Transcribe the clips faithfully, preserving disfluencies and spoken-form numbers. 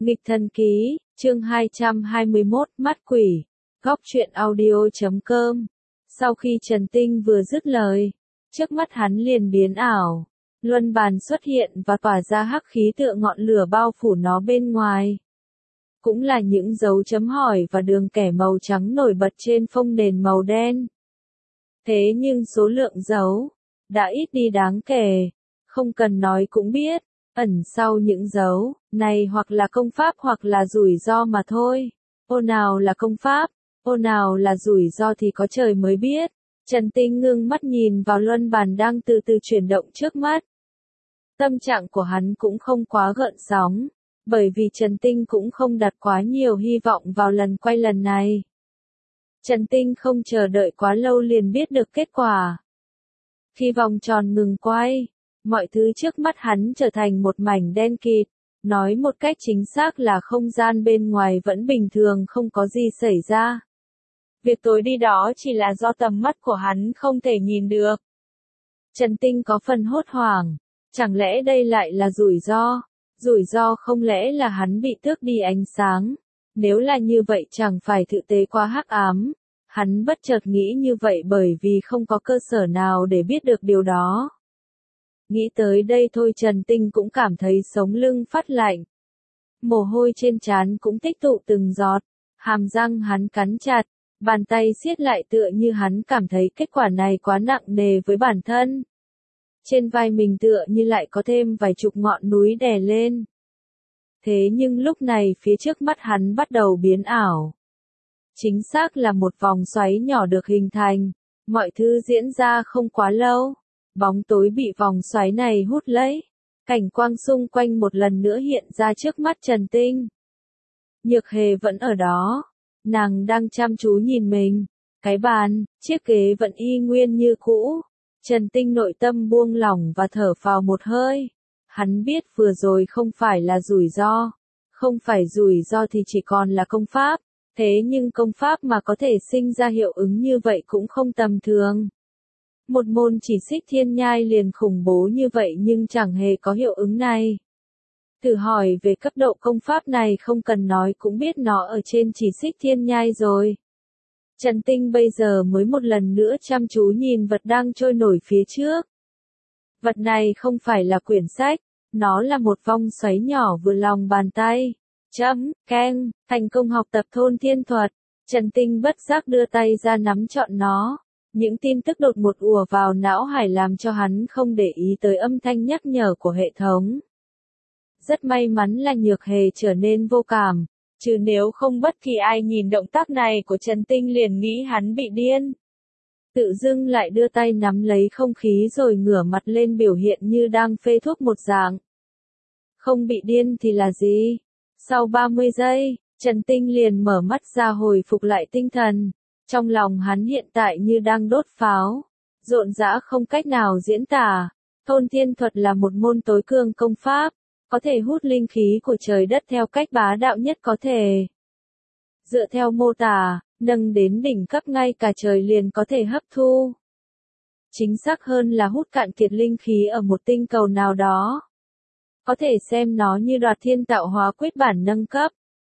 Nghịch thần ký, chương hai trăm hai mươi mốt, mắt quỷ, góc truyện audio chấm com. Sau khi Trần Tinh vừa dứt lời, trước mắt hắn liền biến ảo. Luân bàn xuất hiện và tỏa ra hắc khí tựa ngọn lửa bao phủ nó bên ngoài. Cũng là những dấu chấm hỏi và đường kẻ màu trắng nổi bật trên phông nền màu đen. Thế nhưng số lượng dấu đã ít đi đáng kể, không cần nói cũng biết, ẩn sau những dấu này hoặc là công pháp hoặc là rủi ro mà thôi. Ô nào là công pháp, ô nào là rủi ro thì có trời mới biết. Trần Tinh ngưng mắt nhìn vào luân bàn đang từ từ chuyển động trước mắt. Tâm trạng của hắn cũng không quá gợn sóng, bởi vì Trần Tinh cũng không đặt quá nhiều hy vọng vào lần quay lần này. Trần Tinh không chờ đợi quá lâu liền biết được kết quả. Khi vòng tròn ngừng quay, mọi thứ trước mắt hắn trở thành một mảnh đen kịt, nói một cách chính xác là không gian bên ngoài vẫn bình thường, không có gì xảy ra. Việc tối đi đó chỉ là do tầm mắt của hắn không thể nhìn được. Trần Tinh có phần hốt hoảng, chẳng lẽ đây lại là rủi ro? Rủi ro không lẽ là hắn bị tước đi ánh sáng? Nếu là như vậy chẳng phải thực tế quá hắc ám. Hắn bất chợt nghĩ như vậy bởi vì không có cơ sở nào để biết được điều đó. Nghĩ tới đây thôi Trần Tinh cũng cảm thấy sống lưng phát lạnh. Mồ hôi trên trán cũng tích tụ từng giọt, hàm răng hắn cắn chặt, bàn tay siết lại tựa như hắn cảm thấy kết quả này quá nặng nề với bản thân. Trên vai mình tựa như lại có thêm vài chục ngọn núi đè lên. Thế nhưng lúc này phía trước mắt hắn bắt đầu biến ảo. Chính xác là một vòng xoáy nhỏ được hình thành, mọi thứ diễn ra không quá lâu. Bóng tối bị vòng xoáy này hút lấy, cảnh quang xung quanh một lần nữa hiện ra trước mắt Trần Tinh. Nhược Hề vẫn ở đó, nàng đang chăm chú nhìn mình, cái bàn, chiếc ghế vẫn y nguyên như cũ. Trần Tinh nội tâm buông lỏng và thở phào một hơi. Hắn biết vừa rồi không phải là rủi ro, không phải rủi ro thì chỉ còn là công pháp, thế nhưng công pháp mà có thể sinh ra hiệu ứng như vậy cũng không tầm thường. Một môn chỉ xích thiên nhai liền khủng bố như vậy nhưng chẳng hề có hiệu ứng này. Thử hỏi về cấp độ công pháp này không cần nói cũng biết nó ở trên chỉ xích thiên nhai rồi. Trần Tinh bây giờ mới một lần nữa chăm chú nhìn vật đang trôi nổi phía trước. Vật này không phải là quyển sách, nó là một vòng xoáy nhỏ vừa lòng bàn tay. Chấm, keng, thành công học tập thôn thiên thuật. Trần Tinh bất giác đưa tay ra nắm trọn nó. Những tin tức đột ngột ùa vào não hải làm cho hắn không để ý tới âm thanh nhắc nhở của hệ thống. Rất may mắn là Nhược Hề trở nên vô cảm, chứ nếu không bất kỳ ai nhìn động tác này của Trần Tinh liền nghĩ hắn bị điên. Tự dưng lại đưa tay nắm lấy không khí rồi ngửa mặt lên biểu hiện như đang phê thuốc một dạng. Không bị điên thì là gì? Sau ba mươi giây, Trần Tinh liền mở mắt ra hồi phục lại tinh thần. Trong lòng hắn hiện tại như đang đốt pháo, rộn rã không cách nào diễn tả. Thôn thiên thuật là một môn tối cường công pháp, có thể hút linh khí của trời đất theo cách bá đạo nhất có thể. Dựa theo mô tả, nâng đến đỉnh cấp ngay cả trời liền có thể hấp thu. Chính xác hơn là hút cạn kiệt linh khí ở một tinh cầu nào đó. Có thể xem nó như Đoạt Thiên Tạo Hóa Quyết bản nâng cấp.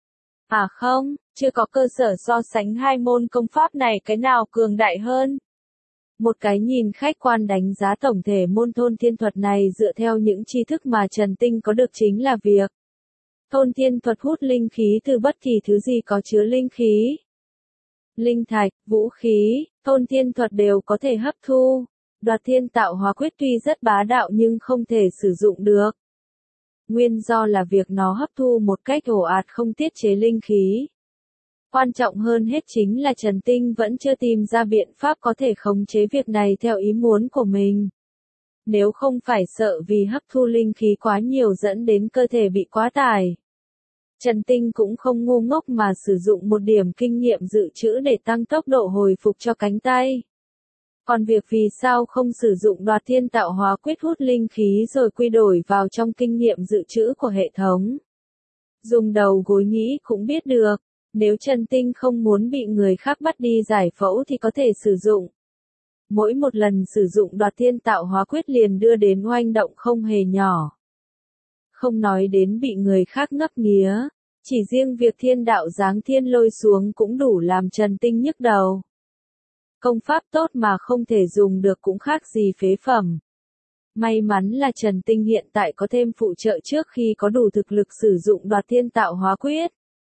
À không, chưa có cơ sở so sánh hai môn công pháp này cái nào cường đại hơn. Một cái nhìn khách quan đánh giá tổng thể môn thôn thiên thuật này dựa theo những tri thức mà Trần Tinh có được chính là việc thôn thiên thuật hút linh khí từ bất kỳ thứ gì có chứa linh khí. Linh thạch, vũ khí, thôn thiên thuật đều có thể hấp thu. Đoạt Thiên Tạo Hóa Quyết tuy rất bá đạo nhưng không thể sử dụng được. Nguyên do là việc nó hấp thu một cách ồ ạt không tiết chế linh khí. Quan trọng hơn hết chính là Trần Tinh vẫn chưa tìm ra biện pháp có thể khống chế việc này theo ý muốn của mình. Nếu không phải sợ vì hấp thu linh khí quá nhiều dẫn đến cơ thể bị quá tải. Trần Tinh cũng không ngu ngốc mà sử dụng một điểm kinh nghiệm dự trữ để tăng tốc độ hồi phục cho cánh tay. Còn việc vì sao không sử dụng Đoạt Thiên Tạo Hóa Quyết hút linh khí rồi quy đổi vào trong kinh nghiệm dự trữ của hệ thống. Dùng đầu gối nghĩ cũng biết được, nếu Trần Tinh không muốn bị người khác bắt đi giải phẫu thì có thể sử dụng. Mỗi một lần sử dụng Đoạt Thiên Tạo Hóa Quyết liền đưa đến oanh động không hề nhỏ. Không nói đến bị người khác ngấp nghía, chỉ riêng việc thiên đạo giáng thiên lôi xuống cũng đủ làm Trần Tinh nhức đầu. Công pháp tốt mà không thể dùng được cũng khác gì phế phẩm. May mắn là Trần Tinh hiện tại có thêm phụ trợ trước khi có đủ thực lực sử dụng đoạt thiên tạo hóa quyết.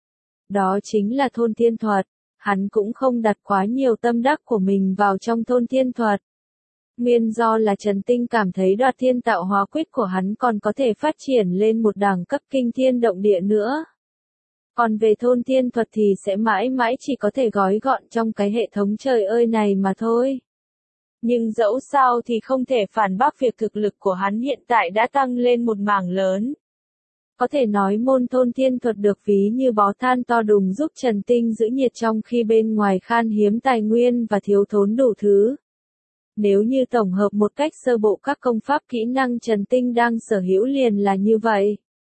Đó chính là thôn thiên thuật, hắn cũng không đặt quá nhiều tâm đắc của mình vào trong thôn thiên thuật. Nguyên do là Trần Tinh cảm thấy đoạt thiên tạo hóa quyết của hắn còn có thể phát triển lên một đẳng cấp kinh thiên động địa nữa. Còn về thôn thiên thuật thì sẽ mãi mãi chỉ có thể gói gọn trong cái hệ thống trời ơi này mà thôi. Nhưng dẫu sao thì không thể phản bác việc thực lực của hắn hiện tại đã tăng lên một mảng lớn. Có thể nói môn thôn thiên thuật được ví như bó than to đùng giúp Trần Tinh giữ nhiệt trong khi bên ngoài khan hiếm tài nguyên và thiếu thốn đủ thứ. Nếu như tổng hợp một cách sơ bộ các công pháp kỹ năng Trần Tinh đang sở hữu liền là như vậy.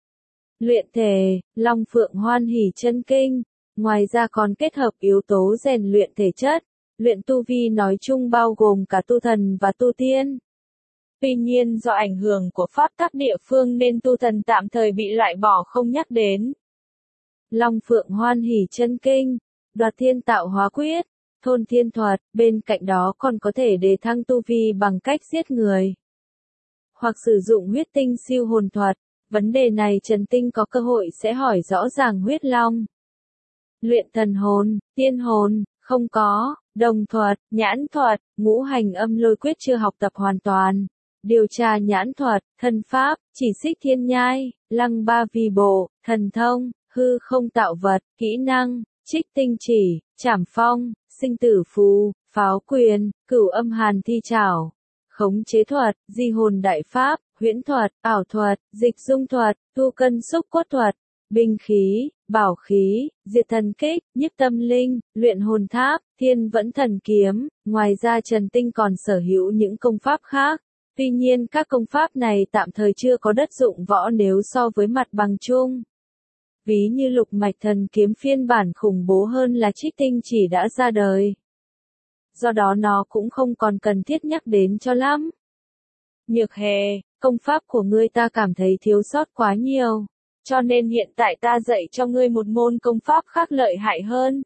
Luyện thể, Long Phượng Hoan Hỷ Chân Kinh, ngoài ra còn kết hợp yếu tố rèn luyện thể chất, luyện tu vi nói chung bao gồm cả tu thần và tu tiên. Tuy nhiên do ảnh hưởng của pháp tắc địa phương nên tu thần tạm thời bị loại bỏ không nhắc đến. Long Phượng Hoan Hỷ Chân Kinh, đoạt thiên tạo hóa quyết, thôn thiên thuật, bên cạnh đó còn có thể đề thăng tu vi bằng cách giết người. Hoặc sử dụng huyết tinh siêu hồn thuật, vấn đề này Trần Tinh có cơ hội sẽ hỏi rõ ràng huyết long. Luyện thần hồn, tiên hồn, không có, đồng thuật, nhãn thuật, ngũ hành âm lôi quyết chưa học tập hoàn toàn. Điều tra nhãn thuật, thân pháp, chỉ xích thiên nhai, lăng ba vi bộ, thần thông, hư không tạo vật, kỹ năng, trích tinh chỉ, trảm phong, sinh tử phù, pháo quyền, cửu âm hàn thi trảo, khống chế thuật, di hồn đại pháp, huyễn thuật, ảo thuật, dịch dung thuật, tu cân xúc cốt thuật, binh khí, bảo khí, diệt thần kích, nhiếp tâm linh, luyện hồn tháp, thiên vẫn thần kiếm. Ngoài ra Trần Tinh còn sở hữu những công pháp khác. Tuy nhiên các công pháp này tạm thời chưa có đất dụng võ nếu so với mặt bằng chung. Ví như lục mạch thần kiếm phiên bản khủng bố hơn là trích tinh chỉ đã ra đời. Do đó nó cũng không còn cần thiết nhắc đến cho lắm. Nhược Hề, công pháp của ngươi ta cảm thấy thiếu sót quá nhiều. Cho nên hiện tại ta dạy cho ngươi một môn công pháp khác lợi hại hơn.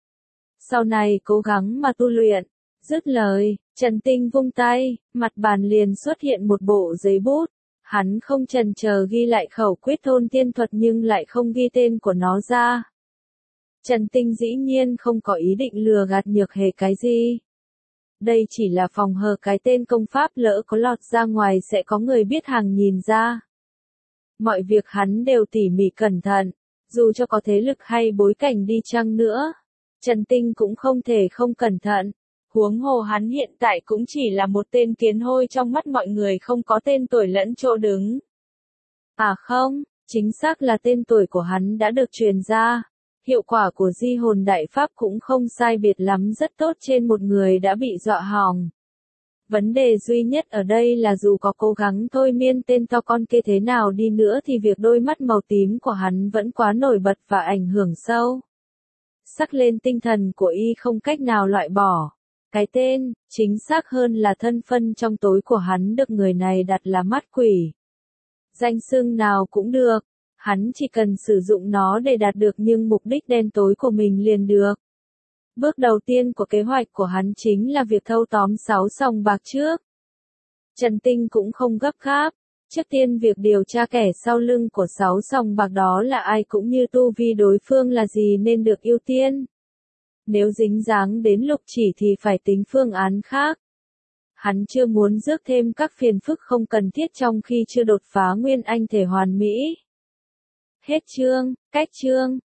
Sau này cố gắng mà tu luyện. Dứt lời, Trần Tinh vung tay, mặt bàn liền xuất hiện một bộ giấy bút. Hắn không chần chờ ghi lại khẩu quyết thôn thiên thuật nhưng lại không ghi tên của nó ra. Trần Tinh dĩ nhiên không có ý định lừa gạt Nhược Hề cái gì. Đây chỉ là phòng hờ cái tên công pháp lỡ có lọt ra ngoài sẽ có người biết hàng nhìn ra. Mọi việc hắn đều tỉ mỉ cẩn thận, dù cho có thế lực hay bối cảnh đi chăng nữa. Trần Tinh cũng không thể không cẩn thận. Huống hồ hắn hiện tại cũng chỉ là một tên kiến hôi trong mắt mọi người không có tên tuổi lẫn chỗ đứng. À không, chính xác là tên tuổi của hắn đã được truyền ra. Hiệu quả của di hồn đại pháp cũng không sai biệt lắm rất tốt trên một người đã bị dọa hỏng. Vấn đề duy nhất ở đây là dù có cố gắng thôi miên tên to con kia thế nào đi nữa thì việc đôi mắt màu tím của hắn vẫn quá nổi bật và ảnh hưởng sâu. Sắc lên tinh thần của y không cách nào loại bỏ. Cái tên, chính xác hơn là thân phân trong tối của hắn được người này đặt là mắt quỷ. Danh xưng nào cũng được, hắn chỉ cần sử dụng nó để đạt được nhưng mục đích đen tối của mình liền được. Bước đầu tiên của kế hoạch của hắn chính là việc thâu tóm sáu sòng bạc trước. Trần Tinh cũng không gấp gáp, trước tiên việc điều tra kẻ sau lưng của sáu sòng bạc đó là ai cũng như tu vi đối phương là gì nên được ưu tiên. Nếu dính dáng đến Lục Chỉ thì phải tính phương án khác. Hắn chưa muốn rước thêm các phiền phức không cần thiết trong khi chưa đột phá nguyên anh thể hoàn mỹ. Hết chương, cách chương.